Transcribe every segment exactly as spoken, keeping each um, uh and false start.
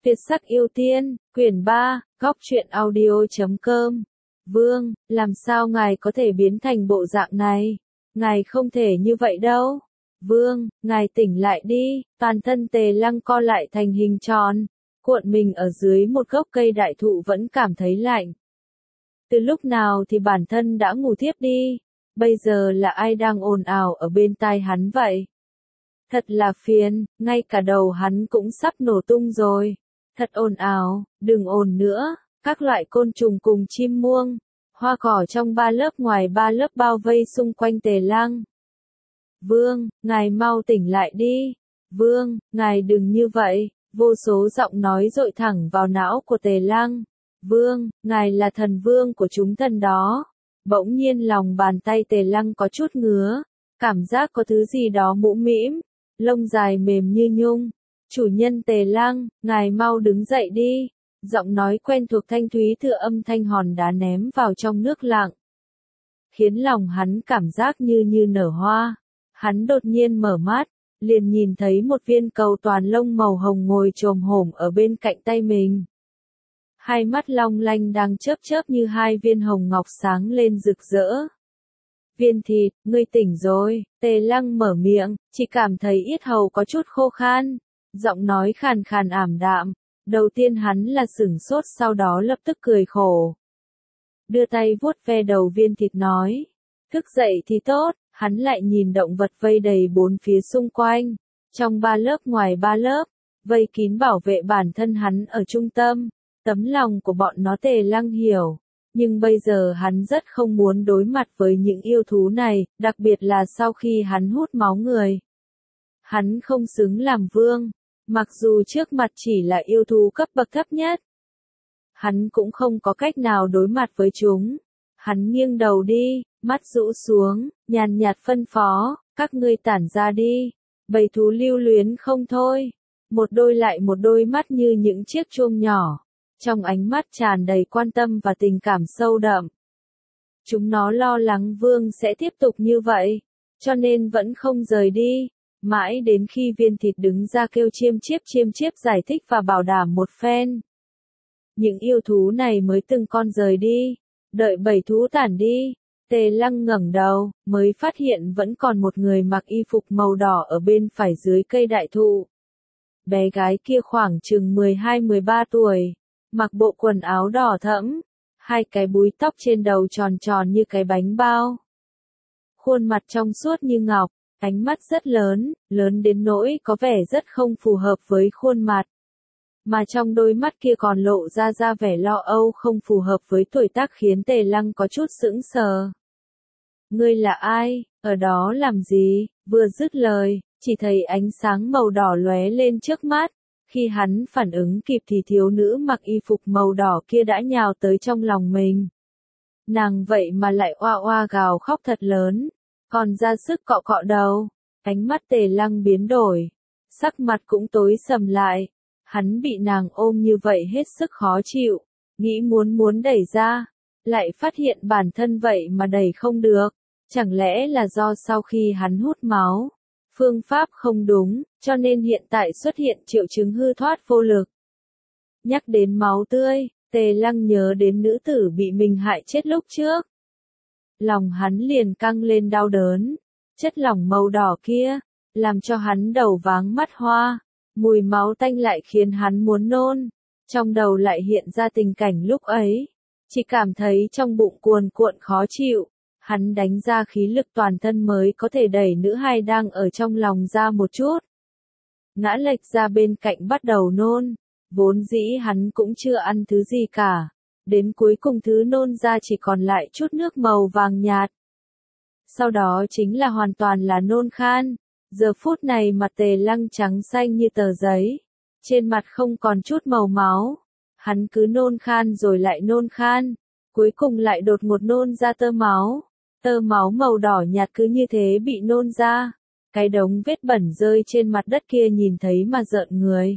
Việt sắc yêu tiên, quyển ba, góc truyện audio chấm com. Vương, làm sao ngài có thể biến thành bộ dạng này? Ngài không thể như vậy đâu. Vương, ngài tỉnh lại đi. Toàn thân Tề Lăng co lại thành hình tròn, cuộn mình ở dưới một gốc cây đại thụ vẫn cảm thấy lạnh. Từ lúc nào thì bản thân đã ngủ thiếp đi, bây giờ là ai đang ồn ào ở bên tai hắn vậy? Thật là phiền, ngay cả đầu hắn cũng sắp nổ tung rồi. Thật ồn ào, đừng ồn nữa, các loại côn trùng cùng chim muông, hoa cỏ trong ba lớp ngoài ba lớp bao vây xung quanh Tề Lăng. Vương, ngài mau tỉnh lại đi. Vương, ngài đừng như vậy. Vô số giọng nói dội thẳng vào não của Tề Lăng. Vương, ngài là thần vương của chúng thần đó. Bỗng nhiên lòng bàn tay Tề Lăng có chút ngứa, cảm giác có thứ gì đó mũm mĩm, lông dài mềm như nhung. Chủ nhân Tề Lăng, ngài mau đứng dậy đi. Giọng nói quen thuộc thanh thúy tựa âm thanh hòn đá ném vào trong nước lặng, khiến lòng hắn cảm giác như như nở hoa. Hắn đột nhiên mở mắt, liền nhìn thấy một viên cầu toàn lông màu hồng ngồi chồm hổm ở bên cạnh tay mình. Hai mắt long lanh đang chớp chớp như hai viên hồng ngọc sáng lên rực rỡ. Viên thịt, ngươi tỉnh rồi. Tề Lăng mở miệng, chỉ cảm thấy yết hầu có chút khô khan, giọng nói khàn khàn ảm đạm. Đầu tiên hắn là sửng sốt, sau đó lập tức cười khổ, đưa tay vuốt ve đầu viên thịt nói, thức dậy thì tốt. Hắn lại nhìn động vật vây đầy bốn phía xung quanh, trong ba lớp ngoài ba lớp, vây kín bảo vệ bản thân hắn ở trung tâm. Tấm lòng của bọn nó Tề Lăng hiểu, nhưng bây giờ hắn rất không muốn đối mặt với những yêu thú này, đặc biệt là sau khi hắn hút máu người. Hắn không xứng làm vương, mặc dù trước mặt chỉ là yêu thú cấp bậc thấp nhất. Hắn cũng không có cách nào đối mặt với chúng. Hắn nghiêng đầu đi, mắt rũ xuống, nhàn nhạt phân phó, các ngươi tản ra đi. Bầy thú lưu luyến không thôi, một đôi lại một đôi mắt như những chiếc chuông nhỏ, trong ánh mắt tràn đầy quan tâm và tình cảm sâu đậm. Chúng nó lo lắng vương sẽ tiếp tục như vậy, cho nên vẫn không rời đi, mãi đến khi viên thịt đứng ra kêu chiêm chiếp chiêm chiếp giải thích và bảo đảm một phen. Những yêu thú này mới từng con rời đi. Đợi bầy thú tản đi, Tề Lăng ngẩng đầu, mới phát hiện vẫn còn một người mặc y phục màu đỏ ở bên phải dưới cây đại thụ. Bé gái kia khoảng chừng mười hai mười ba tuổi, mặc bộ quần áo đỏ thẫm, hai cái búi tóc trên đầu tròn tròn như cái bánh bao. Khuôn mặt trong suốt như ngọc, ánh mắt rất lớn, lớn đến nỗi có vẻ rất không phù hợp với khuôn mặt. Mà trong đôi mắt kia còn lộ ra ra vẻ lo âu không phù hợp với tuổi tác, khiến Tề Lăng có chút sững sờ. Ngươi là ai, ở đó làm gì? Vừa dứt lời, chỉ thấy ánh sáng màu đỏ lóe lên trước mắt. Khi hắn phản ứng kịp thì thiếu nữ mặc y phục màu đỏ kia đã nhào tới trong lòng mình. Nàng vậy mà lại oa oa gào khóc thật lớn, còn ra sức cọ cọ đầu. Ánh mắt Tề Lăng biến đổi, sắc mặt cũng tối sầm lại. Hắn bị nàng ôm như vậy hết sức khó chịu, nghĩ muốn muốn đẩy ra, lại phát hiện bản thân vậy mà đẩy không được. Chẳng lẽ là do sau khi hắn hút máu, phương pháp không đúng, cho nên hiện tại xuất hiện triệu chứng hư thoát vô lực. Nhắc đến máu tươi, Tề Lăng nhớ đến nữ tử bị mình hại chết lúc trước. Lòng hắn liền căng lên đau đớn, chất lỏng màu đỏ kia, làm cho hắn đầu váng mắt hoa. Mùi máu tanh lại khiến hắn muốn nôn, trong đầu lại hiện ra tình cảnh lúc ấy, chỉ cảm thấy trong bụng cuồn cuộn khó chịu. Hắn đánh ra khí lực toàn thân mới có thể đẩy nữ hài đang ở trong lòng ra một chút. Ngã lệch ra bên cạnh bắt đầu nôn, vốn dĩ hắn cũng chưa ăn thứ gì cả, đến cuối cùng thứ nôn ra chỉ còn lại chút nước màu vàng nhạt. Sau đó chính là hoàn toàn là nôn khan. Giờ phút này mặt Tề Lăng trắng xanh như tờ giấy, trên mặt không còn chút màu máu. Hắn cứ nôn khan rồi lại nôn khan, cuối cùng lại đột ngột nôn ra tơ máu. Tơ máu màu đỏ nhạt cứ như thế bị nôn ra. Cái đống vết bẩn rơi trên mặt đất kia nhìn thấy mà rợn người.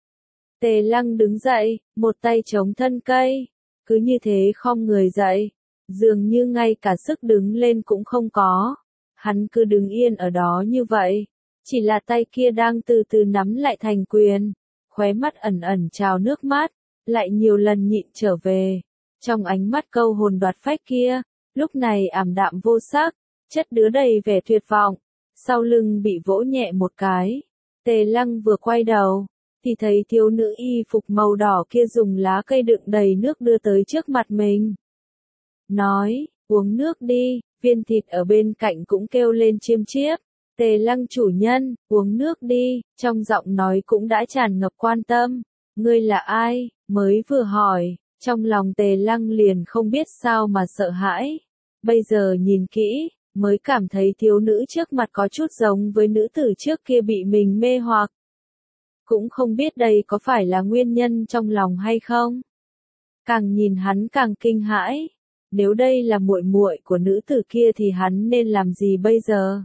Tề Lăng đứng dậy, một tay chống thân cây, cứ như thế khom người dậy, dường như ngay cả sức đứng lên cũng không có. Hắn cứ đứng yên ở đó như vậy, chỉ là tay kia đang từ từ nắm lại thành quyền, khóe mắt ẩn ẩn trào nước mắt, lại nhiều lần nhịn trở về. Trong ánh mắt câu hồn đoạt phách kia, lúc này ảm đạm vô sắc, chất đứa đầy vẻ tuyệt vọng. Sau lưng bị vỗ nhẹ một cái, Tề Lăng vừa quay đầu, thì thấy thiếu nữ y phục màu đỏ kia dùng lá cây đựng đầy nước đưa tới trước mặt mình. Nói, uống nước đi, Viên Thịt ở bên cạnh cũng kêu lên chiêm chiếp. Tề Lăng chủ nhân, uống nước đi, trong giọng nói cũng đã tràn ngập quan tâm. Ngươi là ai? Mới vừa hỏi, trong lòng Tề Lăng liền không biết sao mà sợ hãi. Bây giờ nhìn kỹ, mới cảm thấy thiếu nữ trước mặt có chút giống với nữ tử trước kia bị mình mê hoặc. Cũng không biết đây có phải là nguyên nhân trong lòng hay không. Càng nhìn hắn càng kinh hãi. Nếu đây là muội muội của nữ tử kia thì hắn nên làm gì bây giờ?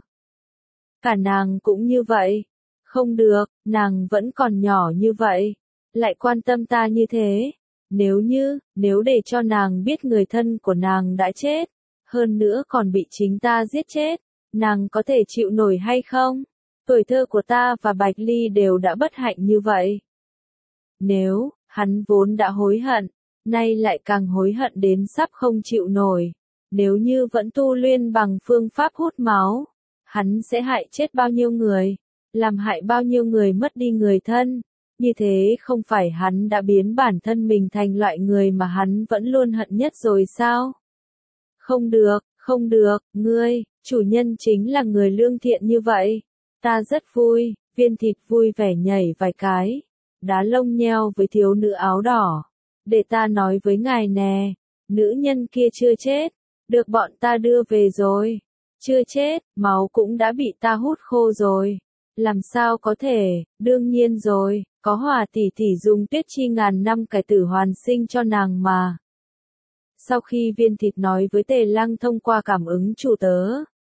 Cả nàng cũng như vậy. Không được, nàng vẫn còn nhỏ như vậy. Lại quan tâm ta như thế. Nếu như, nếu để cho nàng biết người thân của nàng đã chết. Hơn nữa còn bị chính ta giết chết. Nàng có thể chịu nổi hay không? Tuổi thơ của ta và Bạch Ly đều đã bất hạnh như vậy. Nếu, hắn vốn đã hối hận. Nay lại càng hối hận đến sắp không chịu nổi. Nếu như vẫn tu luyện bằng phương pháp hút máu. Hắn sẽ hại chết bao nhiêu người, làm hại bao nhiêu người mất đi người thân. Như thế không phải hắn đã biến bản thân mình thành loại người mà hắn vẫn luôn hận nhất rồi sao? Không được, không được, ngươi, chủ nhân chính là người lương thiện như vậy. Ta rất vui, Viên Thịt vui vẻ nhảy vài cái, đá lông nheo với thiếu nữ áo đỏ. Để ta nói với ngài nè, nữ nhân kia chưa chết, được bọn ta đưa về rồi. Chưa chết, máu cũng đã bị ta hút khô rồi. Làm sao có thể, đương nhiên rồi, có Hòa tỷ tỷ dùng tuyết chi ngàn năm cải tử hoàn sinh cho nàng mà. Sau khi Viên Thịt nói với Tề Lăng thông qua cảm ứng chủ tớ,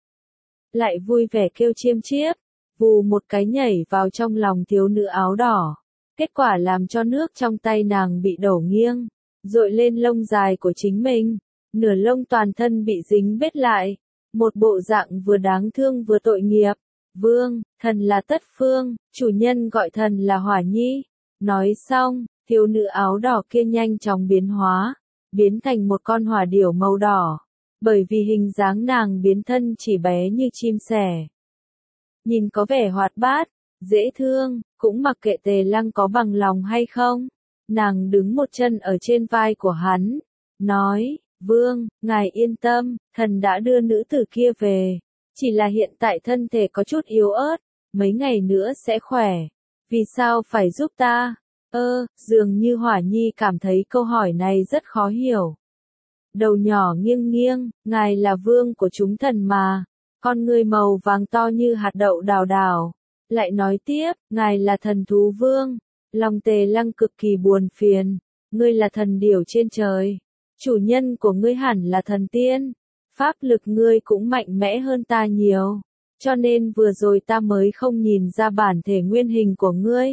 lại vui vẻ kêu chiêm chiếp, vù một cái nhảy vào trong lòng thiếu nữ áo đỏ. Kết quả làm cho nước trong tay nàng bị đổ nghiêng, dội lên lông dài của chính mình, nửa lông toàn thân bị dính bết lại. Một bộ dạng vừa đáng thương vừa tội nghiệp. Vương, thần là Tất Phương, chủ nhân gọi thần là Hỏa Nhi. Nói xong, thiếu nữ áo đỏ kia nhanh chóng biến hóa, biến thành một con hỏa điểu màu đỏ. Bởi vì hình dáng nàng biến thân chỉ bé như chim sẻ. Nhìn có vẻ hoạt bát, dễ thương, cũng mặc kệ Tề Lăng có bằng lòng hay không. Nàng đứng một chân ở trên vai của hắn, nói, Vương, ngài yên tâm, thần đã đưa nữ tử kia về. Chỉ là hiện tại thân thể có chút yếu ớt, mấy ngày nữa sẽ khỏe. Vì sao phải giúp ta? Ơ, dường như Hỏa Nhi cảm thấy câu hỏi này rất khó hiểu. Đầu nhỏ nghiêng nghiêng, ngài là vương của chúng thần mà. Con người màu vàng to như hạt đậu đào đào. Lại nói tiếp, ngài là thần thú vương. Lòng Tề Lăng cực kỳ buồn phiền. Ngươi là thần điểu trên trời. Chủ nhân của ngươi hẳn là thần tiên. Pháp lực ngươi cũng mạnh mẽ hơn ta nhiều. Cho nên vừa rồi ta mới không nhìn ra bản thể nguyên hình của ngươi.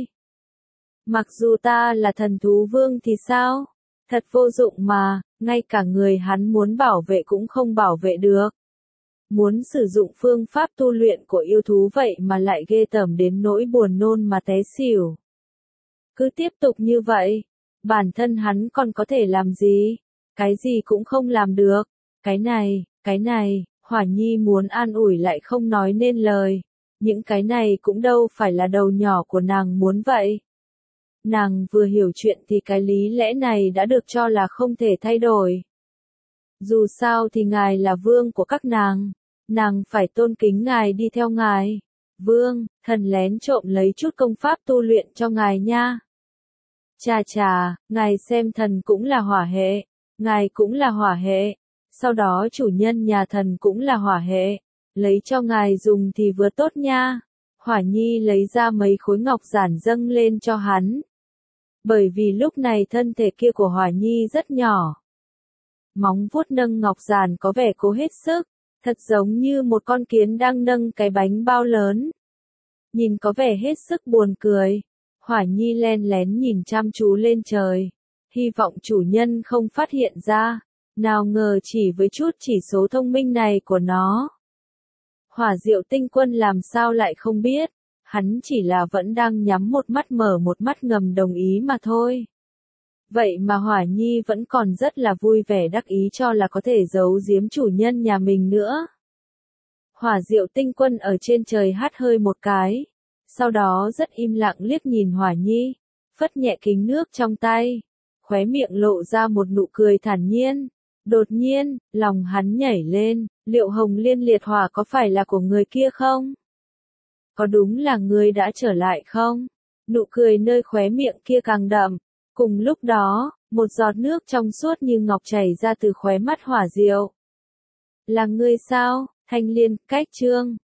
Mặc dù ta là thần thú vương thì sao? Thật vô dụng mà, ngay cả người hắn muốn bảo vệ cũng không bảo vệ được. Muốn sử dụng phương pháp tu luyện của yêu thú vậy mà lại ghê tởm đến nỗi buồn nôn mà té xỉu. Cứ tiếp tục như vậy, bản thân hắn còn có thể làm gì? Cái gì cũng không làm được. Cái này, cái này, Hỏa Nhi muốn an ủi lại không nói nên lời. Những cái này cũng đâu phải là đầu nhỏ của nàng muốn vậy. Nàng vừa hiểu chuyện thì cái lý lẽ này đã được cho là không thể thay đổi. Dù sao thì ngài là vương của các nàng. Nàng phải tôn kính ngài đi theo ngài. Vương, thần lén trộm lấy chút công pháp tu luyện cho ngài nha. Chà chà, ngài xem thần cũng là hỏa hệ. Ngài cũng là hỏa hệ. Sau đó chủ nhân nhà thần cũng là hỏa hệ. Lấy cho ngài dùng thì vừa tốt nha. Hỏa Nhi lấy ra mấy khối ngọc giản dâng lên cho hắn. Bởi vì lúc này thân thể kia của Hỏa Nhi rất nhỏ. Móng vuốt nâng ngọc giản có vẻ cố hết sức. Thật giống như một con kiến đang nâng cái bánh bao lớn. Nhìn có vẻ hết sức buồn cười. Hỏa Nhi len lén nhìn chăm chú lên trời. Hy vọng chủ nhân không phát hiện ra. Nào ngờ chỉ với chút chỉ số thông minh này của nó. Hỏa Diệu Tinh Quân làm sao lại không biết. hắn chỉ là vẫn đang nhắm một mắt mở một mắt ngầm đồng ý mà thôi. Vậy mà Hỏa Nhi vẫn còn rất là vui vẻ đắc ý cho là có thể giấu giếm chủ nhân nhà mình nữa. Hỏa Diệu Tinh Quân ở trên trời hắt hơi một cái, sau đó rất im lặng liếc nhìn Hỏa Nhi, phất nhẹ kính nước trong tay, khóe miệng lộ ra một nụ cười thản nhiên. Đột nhiên, lòng hắn nhảy lên, liệu Hồng Liên liệt hỏa có phải là của người kia không? Có đúng là người đã trở lại không? Nụ cười nơi khóe miệng kia càng đậm. Cùng lúc đó, một giọt nước trong suốt như ngọc chảy ra từ khóe mắt Hỏa Diệu. Là ngươi sao? Thanh Liên, cách chương.